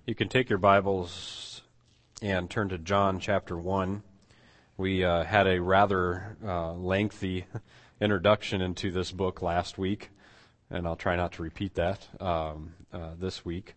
You can take your Bibles and turn to John chapter 1. We had a rather lengthy introduction into this book last week, and I'll try not to repeat that this week.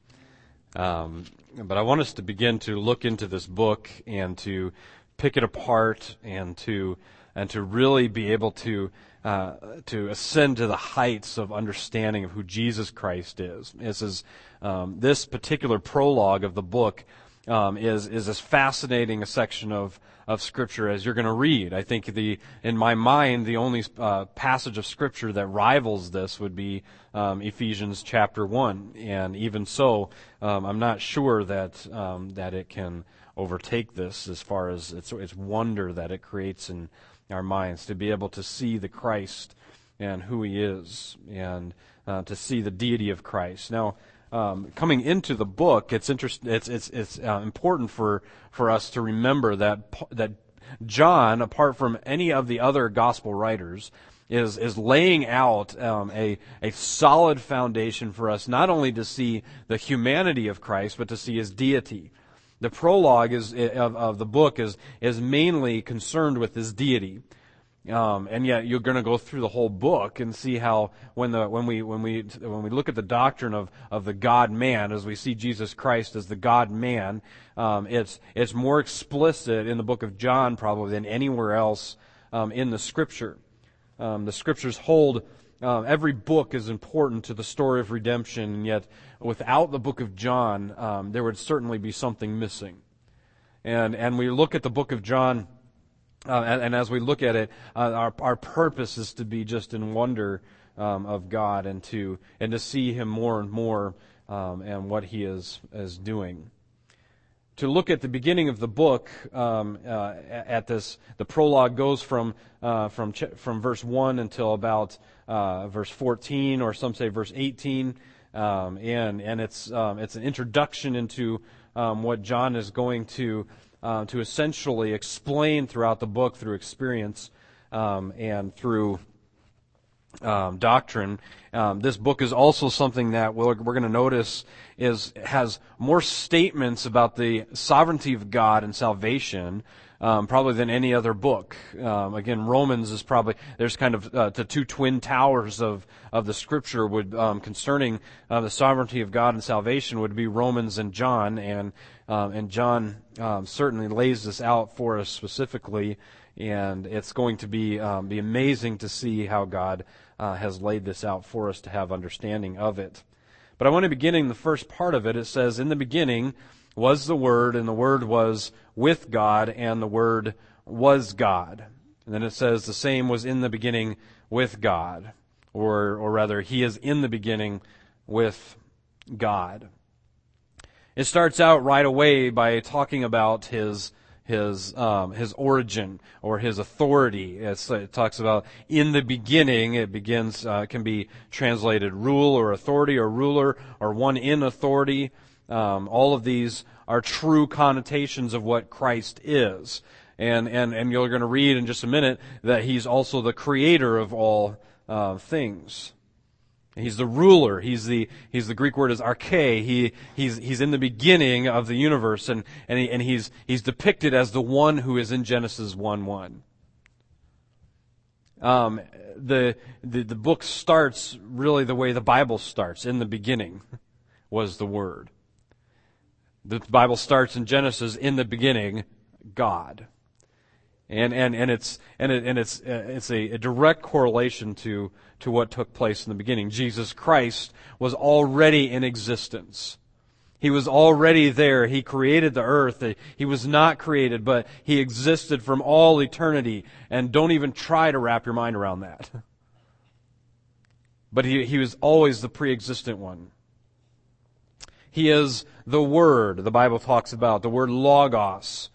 But I want us to begin to look into this book and to pick it apart and to really be able to ascend to the heights of understanding of who Jesus Christ is. This particular prologue of the book is as fascinating a section of Scripture as you're going to read. I think in my mind, the only passage of Scripture that rivals this would be Ephesians chapter 1. And even so, I'm not sure that it can overtake this as far as its wonder that it creates in our minds, to be able to see the Christ and who He is, and to see the deity of Christ. Now, coming into the book, it's important for us to remember that John, apart from any of the other gospel writers, is laying out a solid foundation for us not only to see the humanity of Christ, but to see His deity. The prologue of the book is mainly concerned with His deity. And yet you're going to go through the whole book and see how when we look at the doctrine of the God-man, as we see Jesus Christ as the God-man, it's more explicit in the book of John probably than anywhere else in the Scripture. The Scriptures hold every book is important to the story of redemption, and yet without the book of John, there would certainly be something missing. And we look at the book of John. And as we look at it, our purpose is to be just in wonder of God and to see Him more and more and what He is doing. To look at the beginning of the book, the prologue goes from verse 1 until about verse 14, or some say verse 18, and it's an introduction into what John is going to essentially explain throughout the book through experience and through doctrine. This book is also something that we're going to notice has more statements about the sovereignty of God and salvation probably than any other book. Again, Romans is probably, there's kind of the two twin towers of the Scripture concerning the sovereignty of God and salvation would be Romans and John, and John certainly lays this out for us specifically, and it's going to be amazing to see how God has laid this out for us to have understanding of it. But I want to begin in the first part of it. It says, "In the beginning was the Word, and the Word was with God, and the Word was God." And then it says, "The same was in the beginning with God," or rather, He is in the beginning with God. It starts out right away by talking about His origin or His authority. It talks about in the beginning. It begins can be translated rule or authority or ruler or one in authority. All of these are true connotations of what Christ is, and you're going to read in just a minute that He's also the creator of all things. He's the ruler. He's the Greek word is arche. He's in the beginning of the universe, and he's depicted as the one who is in Genesis 1:1. The book starts really the way the Bible starts. In the beginning was the Word. The Bible starts in Genesis, in the beginning, God. And it's a direct correlation to what took place in the beginning. Jesus Christ was already in existence. He was already there. He created the earth. He was not created, but He existed from all eternity. And don't even try to wrap your mind around that. But He was always the pre-existent one. He is the Word. The Bible talks about the word logos.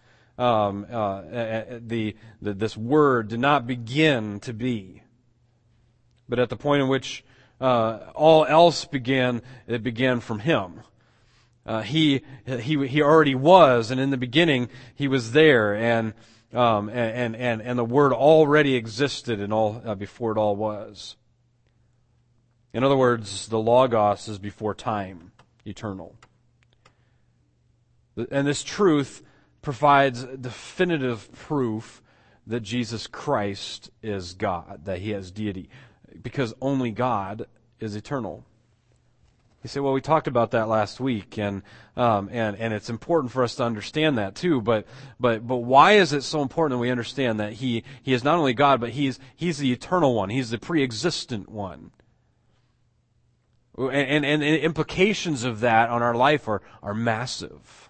This word did not begin to be, but at the point in which all else began, it began from Him. He already was, and in the beginning He was there, and the Word already existed, and all before it all was. In other words, the Logos is before time, eternal. And this truth provides definitive proof that Jesus Christ is God, that He has deity, because only God is eternal. You say, well, we talked about that last week, and it's important for us to understand that too. But why is it so important that we understand that He is not only God, but He's the eternal one. He's the pre-existent one. And the implications of that on our life are massive.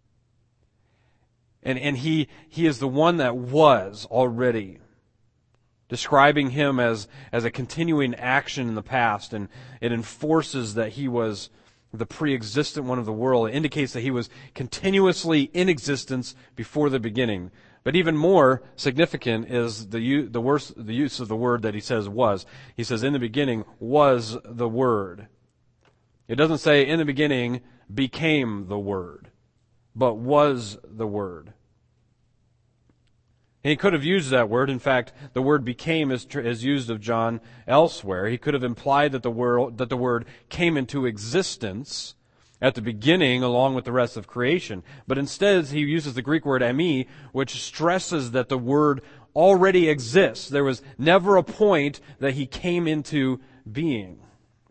And He is the one that was already, describing Him as a continuing action in the past, and it enforces that He was the pre-existent one of the world. It indicates that He was continuously in existence before the beginning. But even more significant is the use of the word that He says was. He says, in the beginning was the Word. It doesn't say, in the beginning became the Word, but was the Word. And He could have used that word. In fact, the word became is used of John elsewhere. He could have implied that the word came into existence at the beginning along with the rest of creation. But instead, he uses the Greek word eimi, which stresses that the word already exists. There was never a point that He came into being.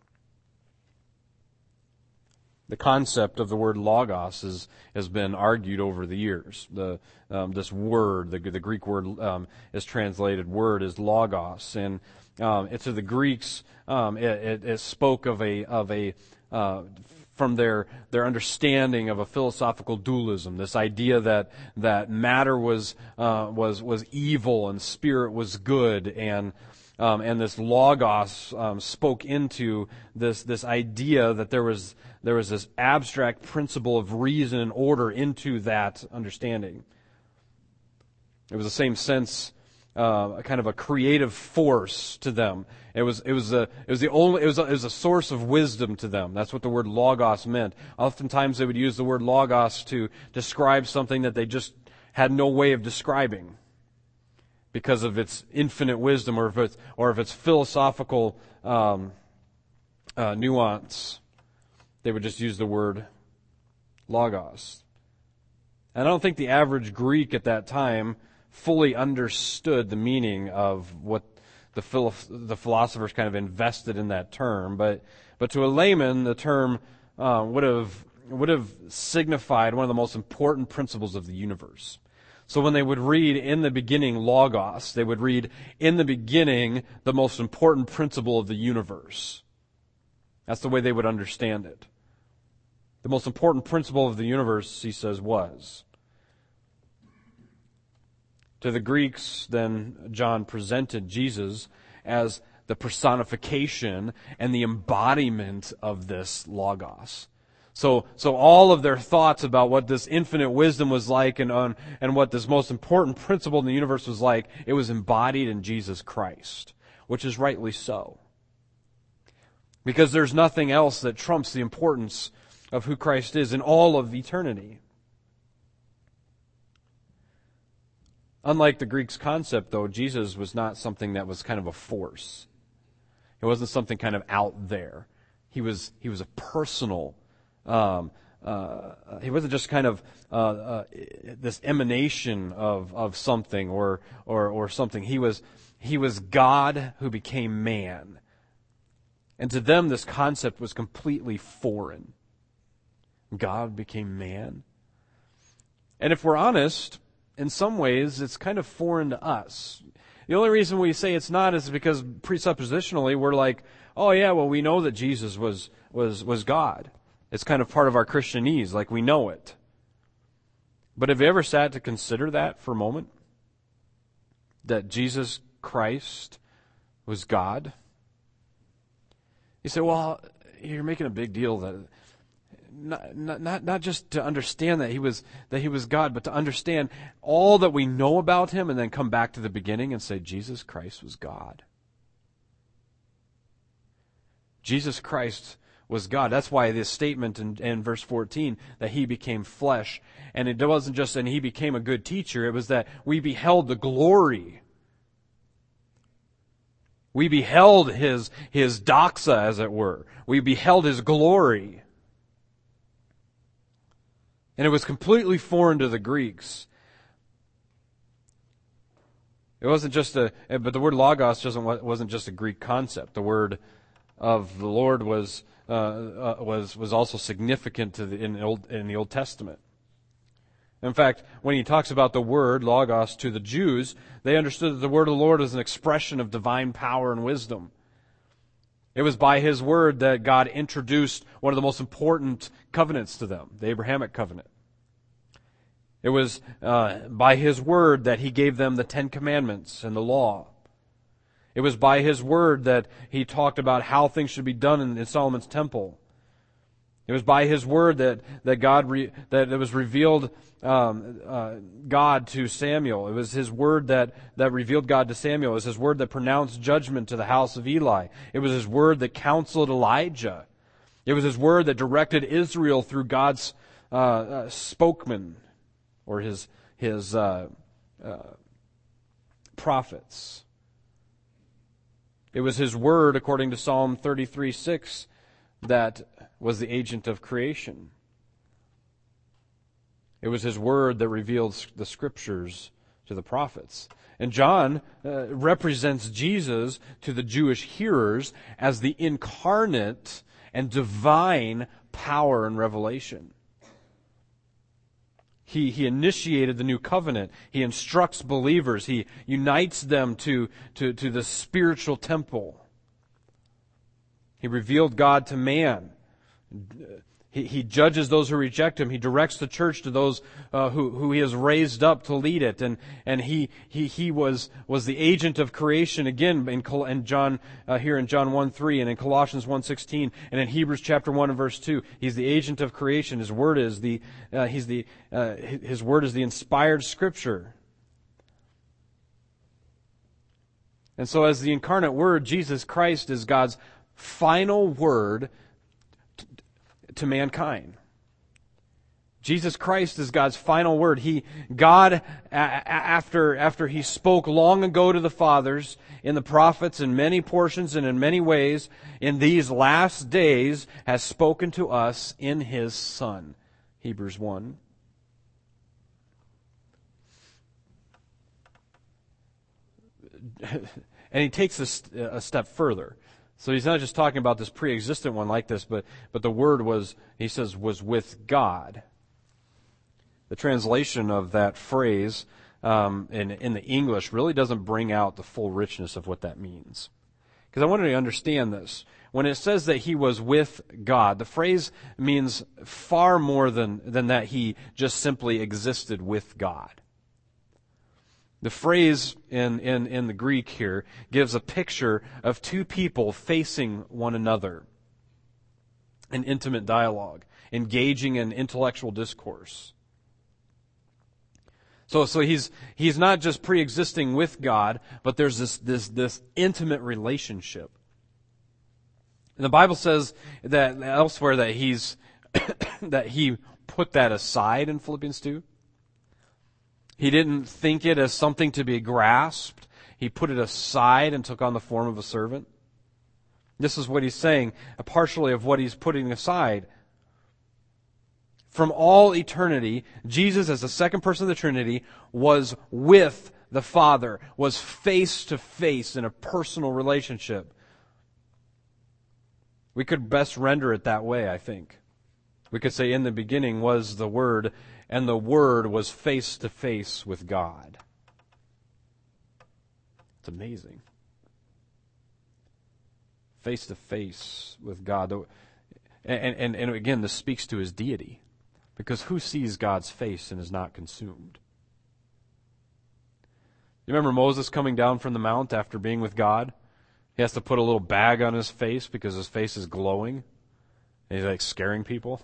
The concept of the word logos has been argued over the years. This word, the Greek word is translated word, is logos, and to the Greeks, it spoke of a from their understanding of a philosophical dualism. This idea that matter was evil and spirit was good, and this logos spoke into this idea that there was this abstract principle of reason and order into that understanding. It was the same sense, a kind of a creative force to them. It was a source of wisdom to them. That's what the word logos meant. Oftentimes they would use the word logos to describe something that they just had no way of describing, because of its infinite wisdom, or of its philosophical nuance. They would just use the word logos. And I don't think the average Greek at that time fully understood the meaning of what the philosophers kind of invested in that term. But to a layman, the term would have signified one of the most important principles of the universe. So when they would read in the beginning logos, they would read in the beginning the most important principle of the universe. That's the way they would understand it. The most important principle of the universe, he says, was. To the Greeks, then, John presented Jesus as the personification and the embodiment of this logos. So all of their thoughts about what this infinite wisdom was like and what this most important principle in the universe was like, it was embodied in Jesus Christ, which is rightly so. Because there's nothing else that trumps the importance of who Christ is in all of eternity. Unlike the Greeks' concept, though, Jesus was not something that was kind of a force. It wasn't something kind of out there. He was a personal. He wasn't just kind of this emanation of something or something. He was God who became man, and to them this concept was completely foreign. God became man, and if we're honest, in some ways it's kind of foreign to us. The only reason we say it's not is because presuppositionally we're like, oh yeah, well we know that Jesus was God. It's kind of part of our Christianese, like we know it. But have you ever sat to consider that for a moment? That Jesus Christ was God? You say, well, you're making a big deal that not just to understand that he was God, but to understand all that we know about him and then come back to the beginning and say Jesus Christ was God. Jesus Christ was God. That's why this statement in verse 14, that he became flesh, and it wasn't just that he became a good teacher, it was that we beheld the glory. We beheld his doxa, as it were. We beheld his glory. And it was completely foreign to the Greeks. It wasn't just but the word logos wasn't just a Greek concept. The word of the Lord was also significant in the Old Testament. In fact, when he talks about the word logos to the Jews, they understood that the word of the Lord was an expression of divine power and wisdom. It was by his word that God introduced one of the most important covenants to them, the Abrahamic covenant. It was by his word that he gave them the Ten Commandments and the law. It was by his word that he talked about how things should be done in Solomon's temple. It was by his word that it was revealed God to Samuel. It was his word that revealed God to Samuel. It was his word that pronounced judgment to the house of Eli. It was his word that counseled Elijah. It was his word that directed Israel through God's spokesman, or his prophets. It was his word, according to Psalm 33:6, that was the agent of creation. It was his word that revealed the Scriptures to the prophets. And John represents Jesus to the Jewish hearers as the incarnate and divine power and revelation. He initiated the new covenant. He instructs believers. He unites them to the spiritual temple. He revealed God to man. He judges those who reject him. He directs the church to those who he has raised up to lead it. And he was the agent of creation again in John here in John 1:3 and in Colossians 1:16 and in Hebrews chapter 1 and verse 2. He's the agent of creation. His word is the inspired Scripture. And so, as the incarnate Word, Jesus Christ is God's final word to mankind. Jesus Christ is God's final word. God, after He spoke long ago to the fathers in the prophets in many portions and in many ways, in these last days has spoken to us in His Son. Hebrews 1. And He takes this a step further. So He's not just talking about this pre-existent one like this, but the Word was, He says, was with God. The translation of that phrase in the English really doesn't bring out the full richness of what that means. Because I want you to understand this. When it says that He was with God, the phrase means far more than that He just simply existed with God. The phrase in the Greek here gives a picture of two people facing one another in intimate dialogue, engaging in intellectual discourse. So he's not just pre-existing with God, but there's this intimate relationship. And the Bible says that elsewhere that He put that aside in Philippians 2. He didn't think it as something to be grasped. He put it aside and took on the form of a servant. This is what he's saying, partially of what he's putting aside. From all eternity, Jesus, as the second person of the Trinity, was with the Father, was face to face in a personal relationship. We could best render it that way, I think. We could say, in the beginning was the Word, and the Word was face to face with God. It's amazing. Face to face with God. And again, this speaks to His deity. Because who sees God's face and is not consumed? You remember Moses coming down from the mount after being with God? He has to put a little bag on his face because his face is glowing. And he's like scaring people.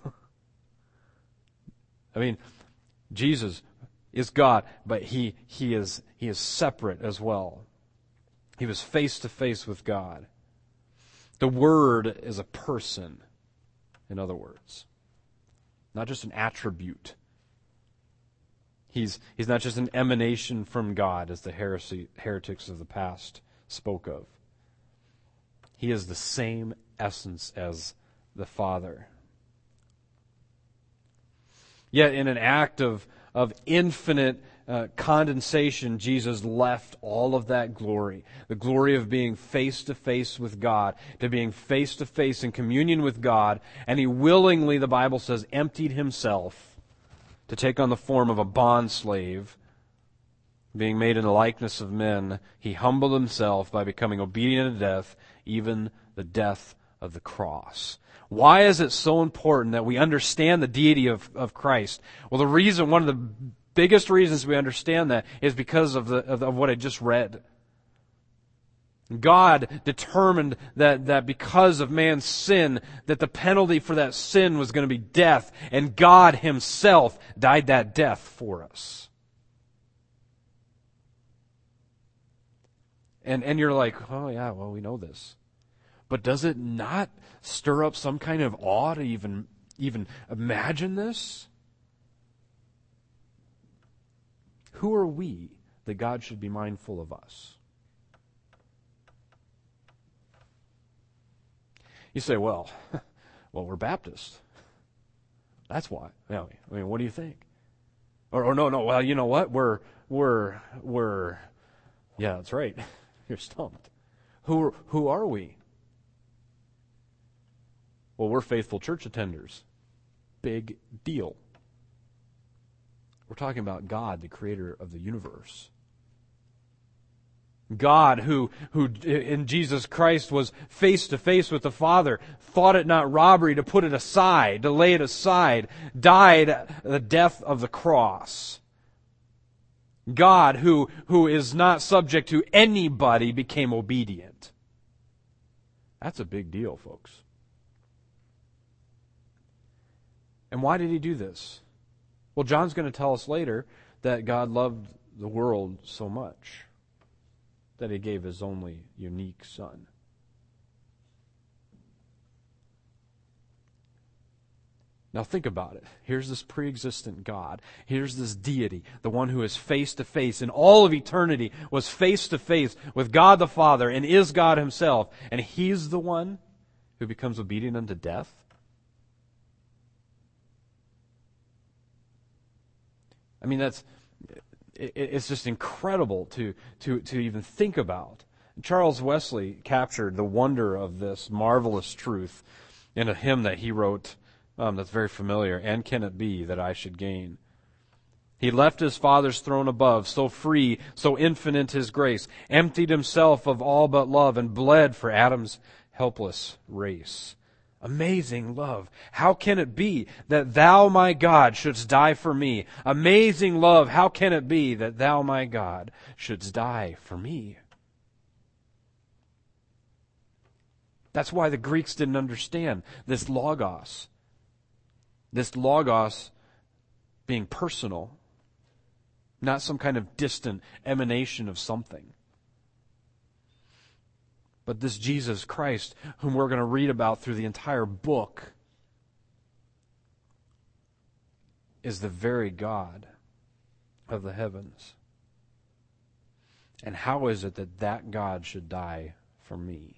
I mean, Jesus is God, but he is separate as well. He was face to face with God. The Word is a person, in other words. Not just an attribute. He's not just an emanation from God, as the heretics of the past spoke of. He is the same essence as the Father. Yet in an act of infinite condensation, Jesus left all of that glory. The glory of being face to face with God, to being face to face in communion with God. And He willingly, the Bible says, emptied Himself to take on the form of a bond slave. Being made in the likeness of men, He humbled Himself by becoming obedient to death, even the death of the cross. Why is it so important that we understand the deity of Christ? Well, one of the biggest reasons we understand that is because of what I just read. God determined that because of man's sin, that the penalty for that sin was going to be death, and God Himself died that death for us. And you're like, oh yeah, well, we know this. But does it not stir up some kind of awe to even imagine this? Who are we that God should be mindful of us? You say, well, we're Baptists. That's why. I mean, what do you think? Or no, well, you know what? We're yeah, that's right. You're stumped. Who are we? Well, we're faithful church attenders. Big deal. We're talking about God, the creator of the universe. God, who in Jesus Christ was face to face with the Father, thought it not robbery to put it aside, to lay it aside, died the death of the cross. God, who is not subject to anybody, became obedient. That's a big deal, folks. And why did He do this? Well, John's going to tell us later that God loved the world so much that He gave His only unique Son. Now think about it. Here's this pre-existent God. Here's this deity, the one who is face to face in all of eternity, was face to face with God the Father and is God Himself. And He's the one who becomes obedient unto death. I mean, it's just incredible to even think about. Charles Wesley captured the wonder of this marvelous truth in a hymn that he wrote that's very familiar. And can it be that I should gain? He left His Father's throne above, so free, so infinite His grace, emptied Himself of all but love, and bled for Adam's helpless race. Amazing love. How can it be that Thou, my God, shouldst die for me? Amazing love. How can it be that Thou, my God, shouldst die for me? That's why the Greeks didn't understand this logos. This logos being personal, not some kind of distant emanation of something. But this Jesus Christ, whom we're going to read about through the entire book, is the very God of the heavens. And how is it that that God should die for me?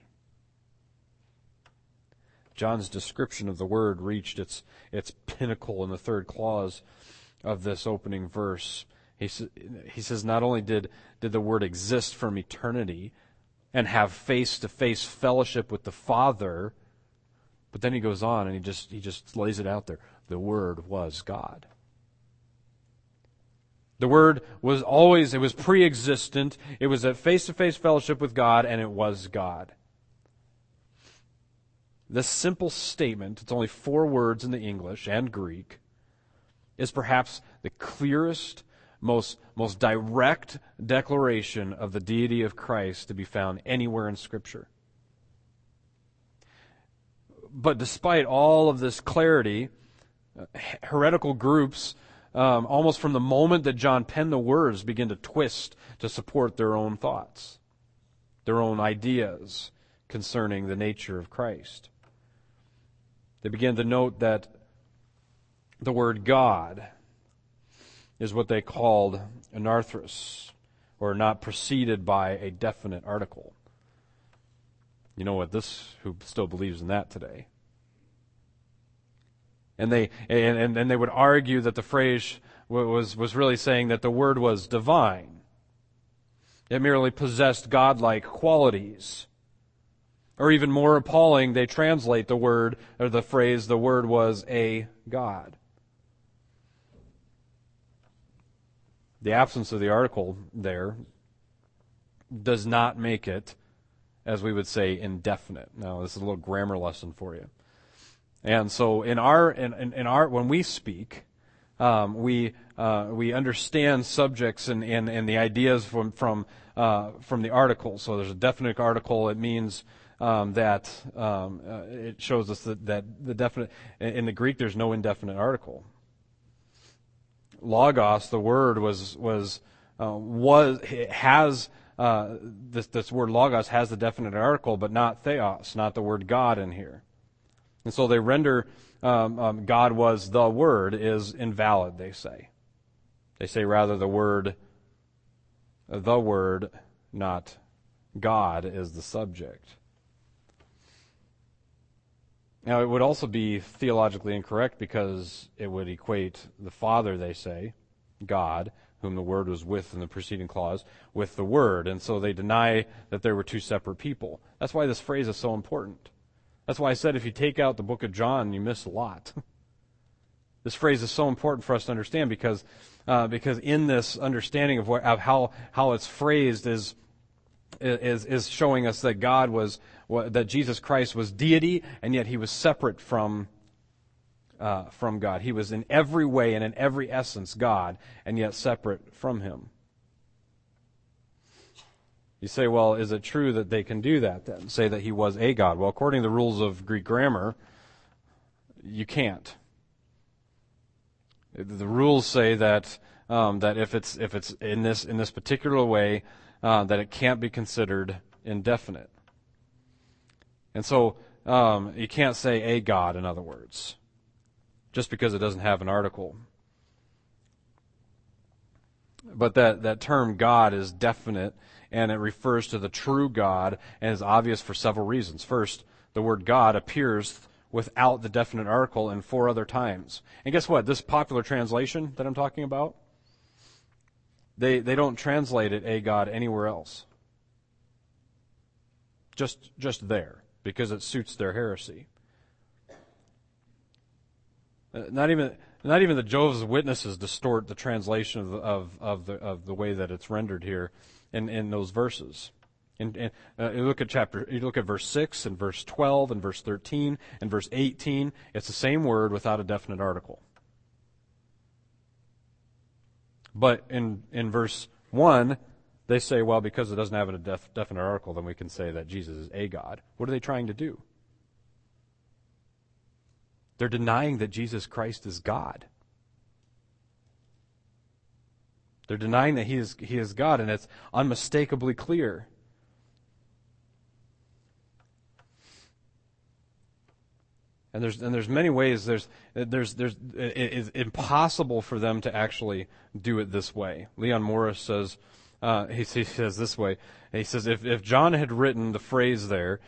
John's description of the Word reached its pinnacle in the third clause of this opening verse. He says not only did the Word exist from eternity and have face-to-face fellowship with the Father, but then he goes on and he just lays it out there. The Word was God. The Word was always, it was pre-existent, it was at face-to-face fellowship with God, and it was God. This simple statement, it's only 4 words in the English and Greek, is perhaps the clearest, most direct declaration of the deity of Christ to be found anywhere in Scripture. But despite all of this clarity, heretical groups, almost from the moment that John penned the words, begin to twist to support their own thoughts, their own ideas concerning the nature of Christ. They begin to note that the word God is what they called anarthros, or not preceded by a definite article. You know what? Who still believes in that today? And they would argue that the phrase was really saying that the Word was divine. It merely possessed godlike qualities. Or even more appalling, they translate the word, or the phrase, the Word was a God. The absence of the article there does not make it, as we would say, indefinite. Now, this is a little grammar lesson for you. And so, in our when we speak, we understand subjects and the ideas from the article. So, there's a definite article. It means that it shows us that the definite in the Greek there's no indefinite article. Logos, the word this word logos has the definite article, but not theos, not the word God in here. And so they render God was the Word is invalid, they say. They say rather the word, not God, is the subject. Now, it would also be theologically incorrect because it would equate the Father, they say, God, whom the Word was with in the preceding clause, with the Word. And so they deny that there were two separate people. That's why this phrase is so important. That's why I said if you take out the book of John, you miss a lot. This phrase is so important for us to understand because in this understanding of how it's phrased is showing us that that Jesus Christ was deity, and yet he was separate from God. He was in every way and in every essence God, and yet separate from him. You say, well, is it true that they can do that then? Say that he was a God. Well, according to the rules of Greek grammar, you can't. The rules say that if it's in this particular way, that it can't be considered indefinite. And so you can't say a God, in other words, just because it doesn't have an article. But that term God is definite, and it refers to the true God, and is obvious for several reasons. First, the word God appears without the definite article in 4 other times. And guess what? This popular translation that I'm talking about, they don't translate it a God anywhere else. Just there, because it suits their heresy. Not even the Jehovah's Witnesses distort the translation of the way that it's rendered here in those verses. You look at verse 6 and verse 12 and verse 13 and verse 18. It's the same word without a definite article. But in verse 1, they say, well, because it doesn't have a definite article, then we can say that Jesus is a God. What are they trying to do? They're denying that Jesus Christ is God. They're denying that he is God, and it's unmistakably clear. And there's many ways. It is impossible for them to actually do it this way. Leon Morris says he says this way. He says if John had written the phrase there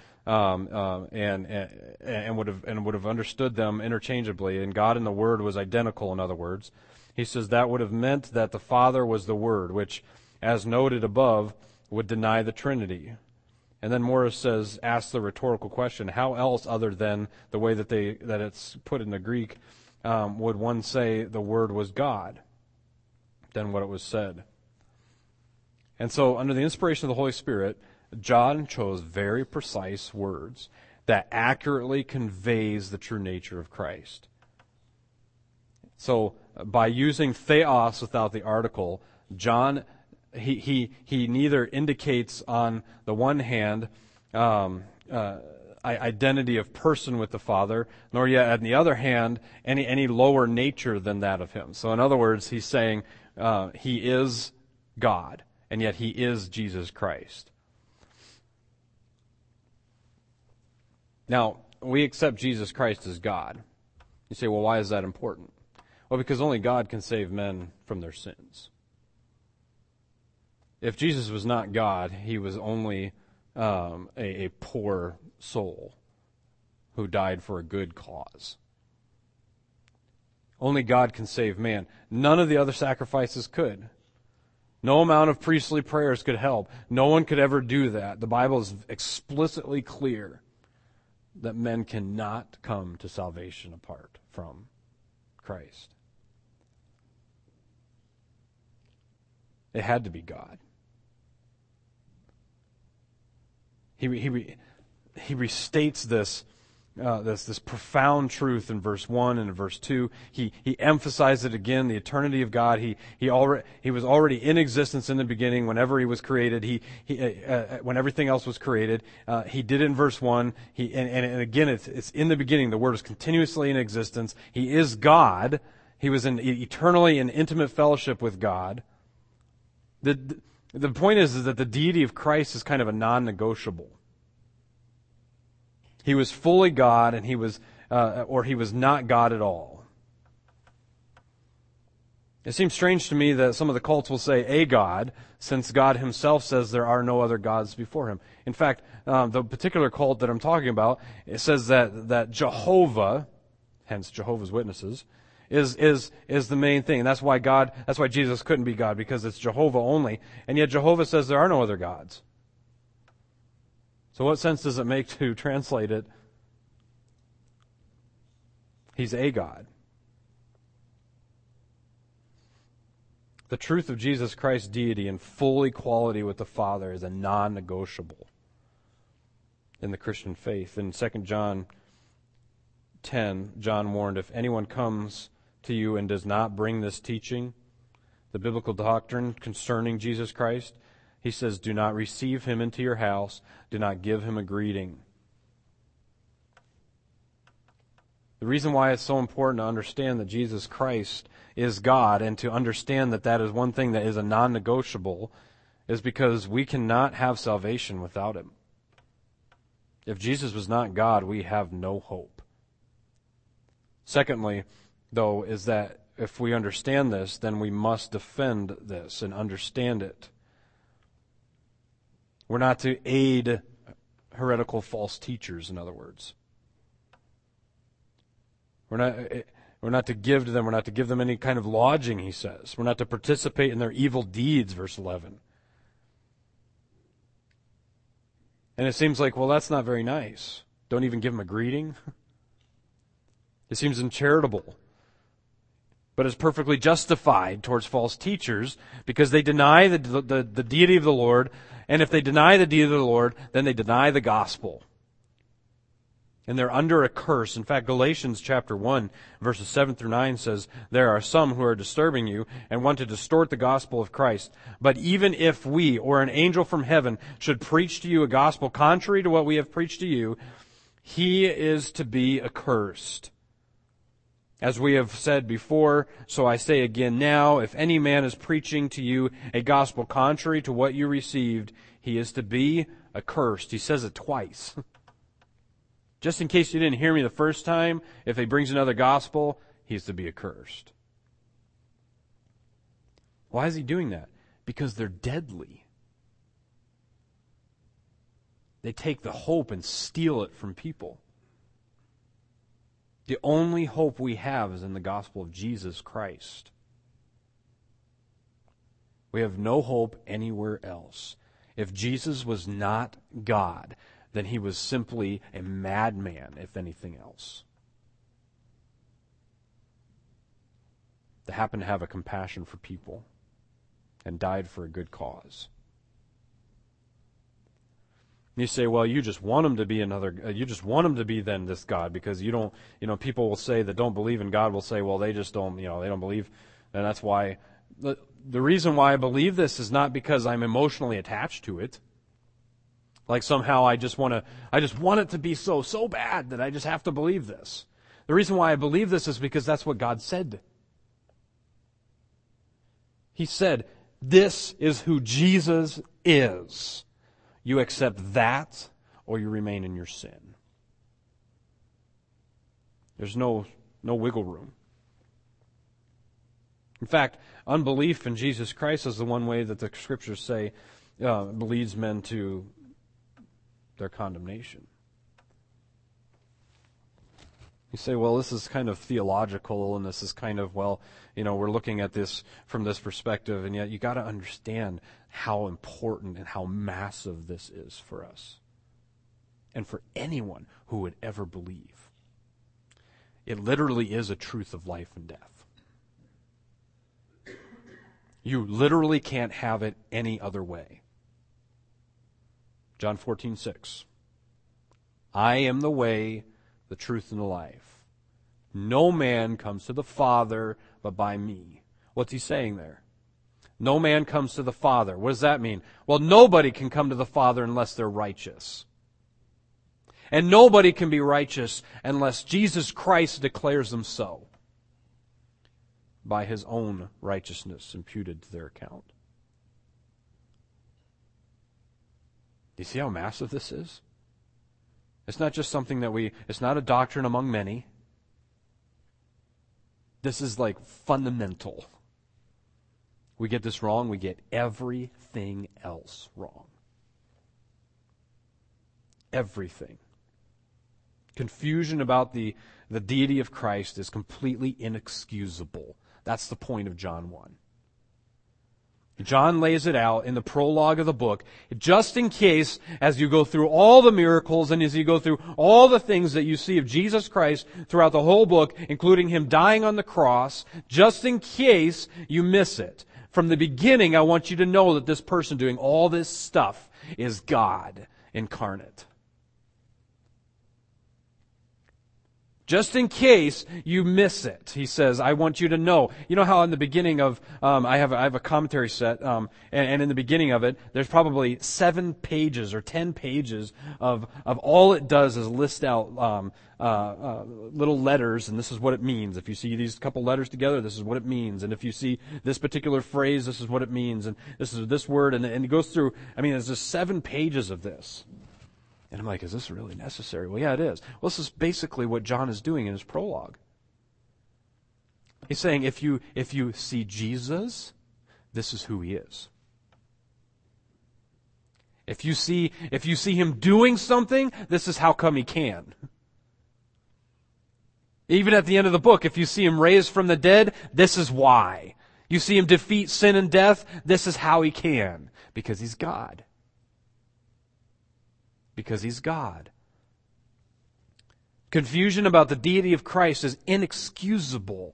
and would have understood them interchangeably, and God and the Word was identical, in other words, he says that would have meant that the Father was the Word, which, as noted above, would deny the Trinity. And then Morris asks the rhetorical question: how else, other than the way that it's put in the Greek, would one say the Word was God than what it was said? And so, under the inspiration of the Holy Spirit, John chose very precise words that accurately conveys the true nature of Christ. So, by using theos without the article, John he neither indicates on the one hand identity of person with the Father, nor yet on the other hand any lower nature than that of him. So in other words, he's saying he is God, and yet he is Jesus Christ. Now, we accept Jesus Christ as God. You say, well, why is that important? Well, because only God can save men from their sins. If Jesus was not God, he was only a poor soul who died for a good cause. Only God can save man. None of the other sacrifices could. No amount of priestly prayers could help. No one could ever do that. The Bible is explicitly clear that men cannot come to salvation apart from Christ. It had to be God. He restates this profound truth in verse 1 and in verse 2. He emphasized it again, the eternity of God. He was already in existence in the beginning whenever he was created. When everything else was created. He did it in verse 1. And again, it's in the beginning. The Word is continuously in existence. He is God. He was eternally in intimate fellowship with God. The point is that the deity of Christ is kind of a non-negotiable. He was fully God, and he was not God at all. It seems strange to me that some of the cults will say a God, since God himself says there are no other gods before him. In fact, the particular cult that I'm talking about, it says that Jehovah, hence Jehovah's Witnesses, is the main thing. And that's why Jesus couldn't be God, because it's Jehovah only. And yet Jehovah says there are no other gods. So what sense does it make to translate it, he's a God? The truth of Jesus Christ's deity and full equality with the Father is a non-negotiable in the Christian faith. In 2 John 10, John warned, if anyone comes to you and does not bring this teaching, the biblical doctrine concerning Jesus Christ, he says, do not receive him into your house. Do not give him a greeting. The reason why it's so important to understand that Jesus Christ is God and to understand that that is one thing that is a non-negotiable is because we cannot have salvation without him. If Jesus was not God, we have no hope. Secondly, though, is that if we understand this, then we must defend this and understand it. We're not to aid heretical false teachers, in other words. We're not to give to them. We're not to give them any kind of lodging, he says. We're not to participate in their evil deeds, verse 11. And it seems like, well, that's not very nice. Don't even give them a greeting. It seems uncharitable. But it's perfectly justified towards false teachers because they deny the deity of the Lord. And if they deny the deity of the Lord, then they deny the gospel. And they're under a curse. In fact, Galatians chapter 1, verses 7 through 9 says, there are some who are disturbing you and want to distort the gospel of Christ. But even if we, or an angel from heaven, should preach to you a gospel contrary to what we have preached to you, he is to be accursed. As we have said before, so I say again now, if any man is preaching to you a gospel contrary to what you received, he is to be accursed. He says it twice. Just in case you didn't hear me the first time, if he brings another gospel, he is to be accursed. Why is he doing that? Because they're deadly. They take the hope and steal it from people. The only hope we have is in the gospel of Jesus Christ. We have no hope anywhere else. If Jesus was not God, then he was simply a madman, if anything else. That happened to have a compassion for people and died for a good cause. You say, well, you just want him to be you just want him to be then this God because you don't, people will say that don't believe in God will say, well, they just don't, they don't believe. And that's why, the reason why I believe this is not because I'm emotionally attached to it. Like somehow I just want it to be so bad that I just have to believe this. The reason why I believe this is because that's what God said. He said, this is who Jesus is. You accept that, or you remain in your sin. There's no wiggle room. In fact, unbelief in Jesus Christ is the one way that the Scriptures say leads men to their condemnation. You say, well, this is kind of theological, and this is kind of, well, we're looking at this from this perspective, and yet you got to understand how important and how massive this is for us, and for anyone who would ever believe. It literally is a truth of life and death. You literally can't have it any other way. John 14:6. I am the way, the truth, and the life. No man comes to the Father but by me. What's he saying there? No man comes to the Father. What does that mean? Well, nobody can come to the Father unless they're righteous. And nobody can be righteous unless Jesus Christ declares them so by His own righteousness imputed to their account. Do you see how massive this is? It's not just something it's not a doctrine among many. This is like fundamental. We get this wrong, we get everything else wrong. Everything. Confusion about the deity of Christ is completely inexcusable. That's the point of John 1. John lays it out in the prologue of the book, just in case, as you go through all the miracles and as you go through all the things that you see of Jesus Christ throughout the whole book, including Him dying on the cross, just in case you miss it. From the beginning, I want you to know that this person doing all this stuff is God incarnate. Just in case you miss it, he says, I want you to know. You know how in the beginning of, I have a commentary set, and in the beginning of it, there's probably 7 pages or 10 pages of all it does is list out little letters, and this is what it means. If you see these couple letters together, this is what it means. And if you see this particular phrase, this is what it means. And this is this word, and it goes through, there's just 7 pages of this. And I'm like, is this really necessary? Well, yeah, it is. Well, this is basically what John is doing in his prologue. He's saying, if you see Jesus, this is who He is. If you see Him doing something, this is how come He can. Even at the end of the book, if you see Him raised from the dead, this is why. You see Him defeat sin and death, this is how He can. Because He's God. Because He's God. Confusion about the deity of Christ is inexcusable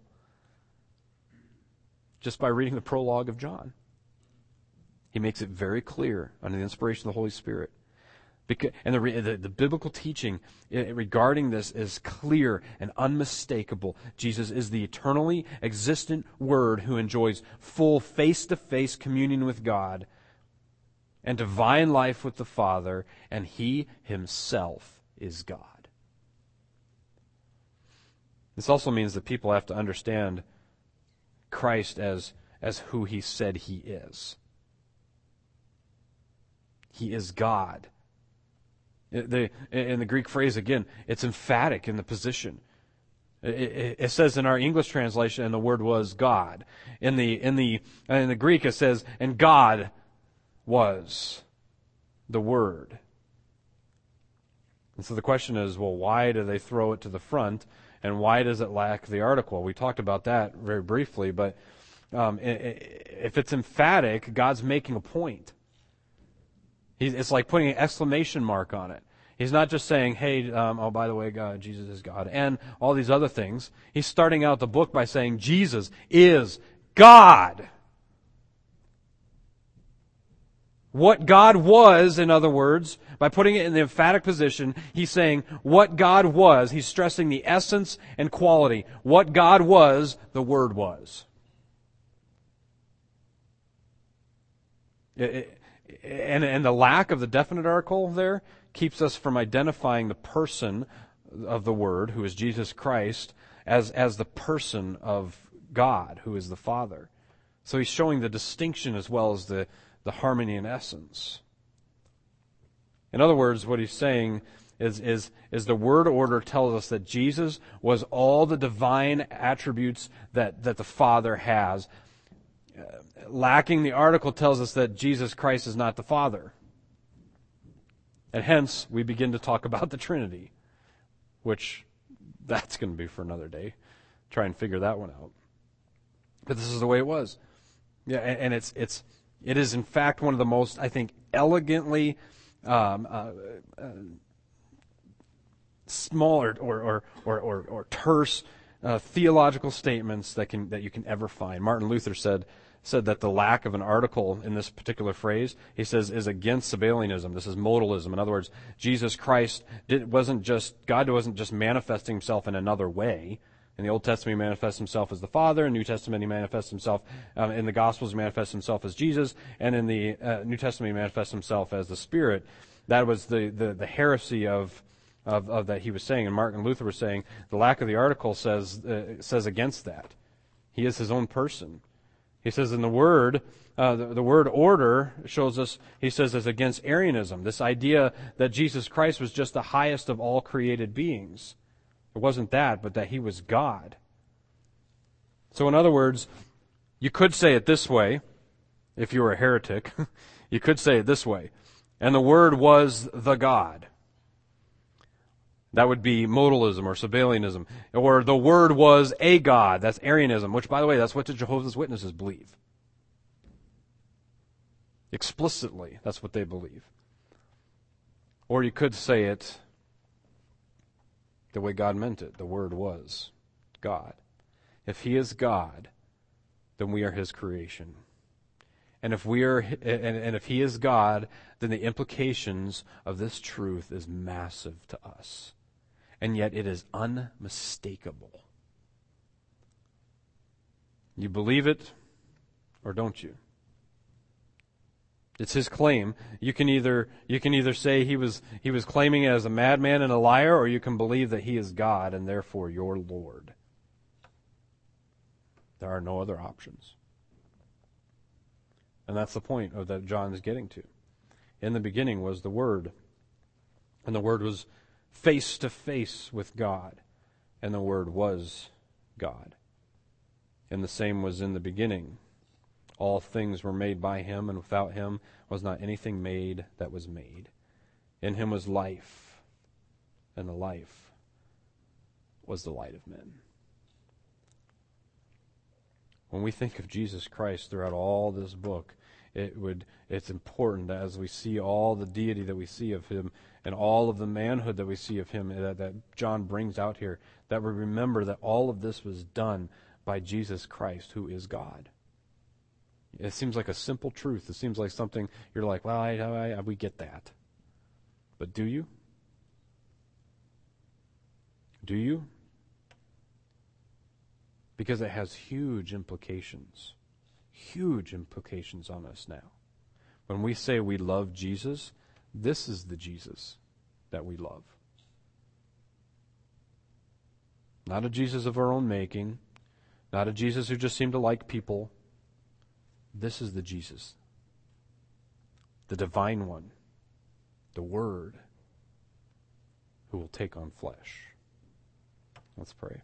just by reading the prologue of John. He makes it very clear under the inspiration of the Holy Spirit. And the biblical teaching regarding this is clear and unmistakable. Jesus is the eternally existent Word who enjoys full face-to-face communion with God and divine life with the Father, and He Himself is God. This also means that people have to understand Christ as who He said He is. He is God. In the Greek phrase, again, it's emphatic in the position. It says in our English translation, and the Word was God. In the Greek, it says, and God was the Word. And so the question is, well, why do they throw it to the front, and why does it lack the article? We talked about that very briefly, but if it's emphatic, God's making a point. It's like putting an exclamation mark on it. He's not just saying, hey, by the way, God, Jesus is God, and all these other things. He's starting out the book by saying, Jesus is God. What God was, in other words, by putting it in the emphatic position, he's saying what God was. He's stressing the essence and quality. What God was, the Word was. And the lack of the definite article there keeps us from identifying the person of the Word, who is Jesus Christ, as the person of God, who is the Father. So he's showing the distinction as well as the harmony and essence. In other words, what he's saying is the word order tells us that Jesus was all the divine attributes that the Father has. Lacking the article tells us that Jesus Christ is not the Father. And hence, we begin to talk about the Trinity, which That's going to be for another day. Try and figure that one out. But this is the way it was. Yeah, and it is in fact one of the most, I think, elegantly small or terse theological statements that you can ever find. Martin Luther said that the lack of an article in this particular phrase, he says, is against Sabellianism. This is modalism. In other words, Jesus Christ God wasn't just manifesting himself in another way. In the Old Testament, he manifests himself as the Father. In the New Testament, he manifests himself, in the Gospels, he manifests himself as Jesus. And in the New Testament, he manifests himself as the Spirit. That was the heresy of that he was saying. And Martin Luther was saying the lack of the article says against that. He is his own person. He says in the word, the word order shows us, he says, is against Arianism. This idea that Jesus Christ was just the highest of all created beings. It wasn't that, but that he was God. So in other words, you could say it this way, if you were a heretic. You could say it this way. And the Word was the God. That would be modalism or Sabellianism. Or the Word was a God. That's Arianism, which, by the way, that's what the Jehovah's Witnesses believe. Explicitly, that's what they believe. Or you could say it the way God meant it. The Word was God. If He is God, then we are His creation. And if if He is God, then the implications of this truth is massive to us. And yet it is unmistakable. You believe it or don't you? It's his claim. You can either say he was claiming it as a madman and a liar, or you can believe that he is God and therefore your Lord. There are no other options. And that's the point that John is getting to. In the beginning was the Word, and the Word was face to face with God, and the Word was God. And the same was in the beginning. All things were made by Him, and without Him was not anything made that was made. In Him was life, and the life was the light of men. When we think of Jesus Christ throughout all this book, it's important that as we see all the deity that we see of Him and all of the manhood that we see of Him that John brings out here, that we remember that all of this was done by Jesus Christ, who is God. It seems like a simple truth. It seems like something you're like, well, we get that. But do you? Do you? Because it has huge implications. Huge implications on us now. When we say we love Jesus, this is the Jesus that we love. Not a Jesus of our own making. Not a Jesus who just seemed to like people. This is the Jesus. The divine one. The Word. Who will take on flesh. Let's pray.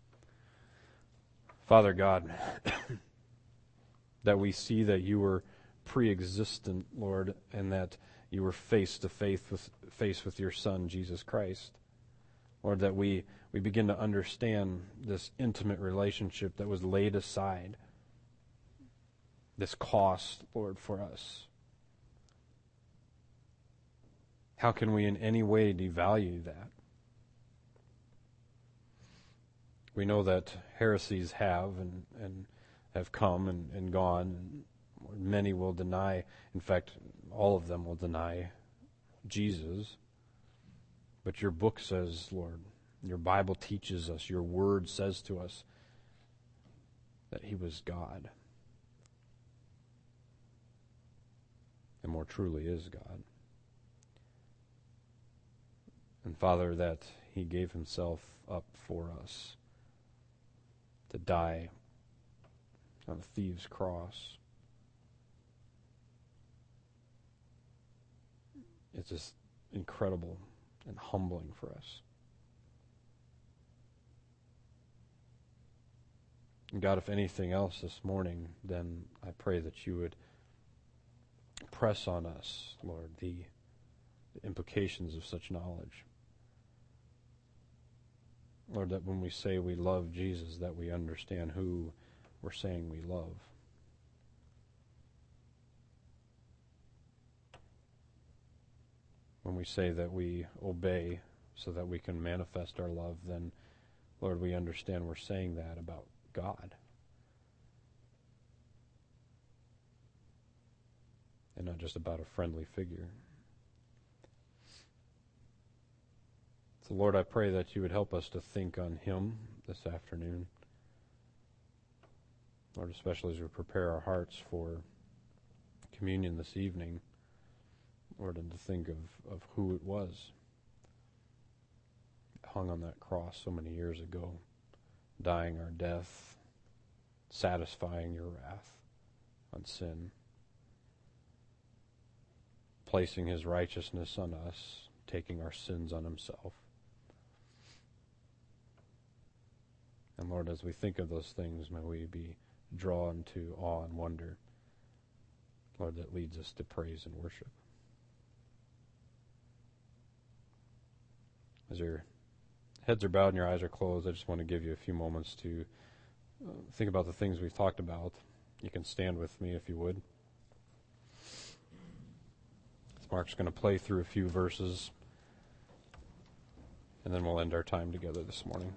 Father God, that we see that you were pre-existent, Lord, and that you were face to face with your Son, Jesus Christ. Lord, that we begin to understand this intimate relationship that was laid aside, this cost, Lord, for us. How can we in any way devalue that? We know that heresies have and have come and gone. And many will deny, in fact, all of them will deny Jesus. But your book says, Lord, your Bible teaches us, your Word says to us that He was God. And more truly is God. And Father, that He gave Himself up for us to die on a thief's cross. It's just incredible and humbling for us. And God, if anything else this morning, then I pray that you would press on us, Lord, the implications of such knowledge. Lord, that when we say we love Jesus, that we understand who we're saying we love. When we say that we obey so that we can manifest our love, then, Lord, we understand we're saying that about God. And not just about a friendly figure. So, Lord, I pray that you would help us to think on him this afternoon. Lord, especially as we prepare our hearts for communion this evening, Lord, and to think of who it was hung on that cross so many years ago, dying our death, satisfying your wrath on sin, placing his righteousness on us, taking our sins on himself. And Lord, as we think of those things, may we be drawn to awe and wonder, Lord, that leads us to praise and worship. As your heads are bowed and your eyes are closed, I just want to give you a few moments to think about the things we've talked about. You can stand with me if you would. Mark's going to play through a few verses, and then we'll end our time together this morning.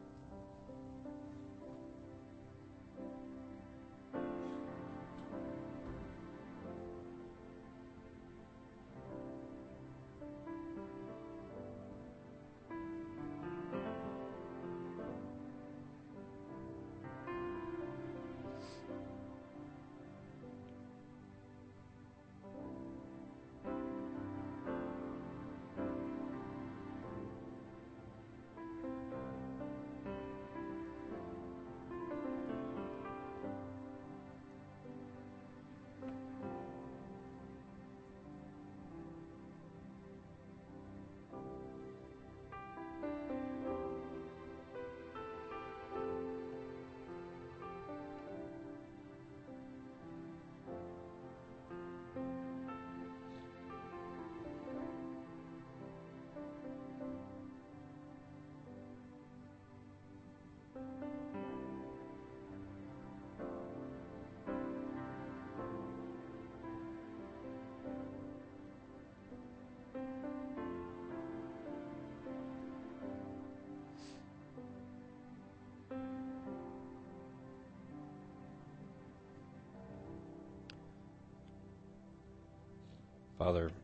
Father,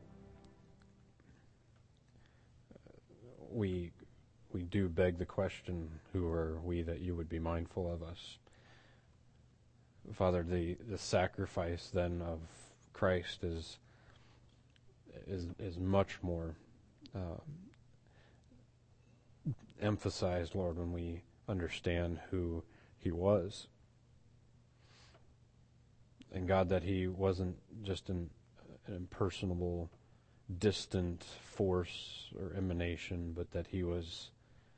we do beg the question, who are we that you would be mindful of us? Father, the sacrifice then of Christ is much more emphasized, Lord, when we understand who he was. And God, that he wasn't just an impersonable, distant force or emanation, but that he was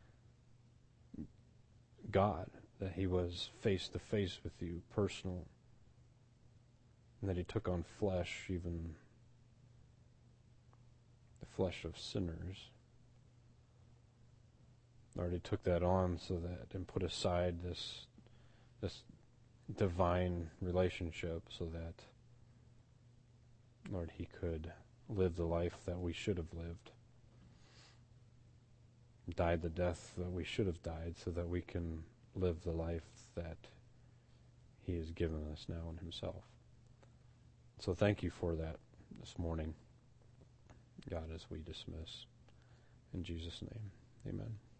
God, that he was face to face with you, personal, and that he took on flesh, even the flesh of sinners. Lord, he took that on so that, and put aside this divine relationship so that, Lord, he could live the life that we should have lived, died the death that we should have died, so that we can live the life that he has given us now in himself. So thank you for that this morning, God, as we dismiss. In Jesus' name, amen.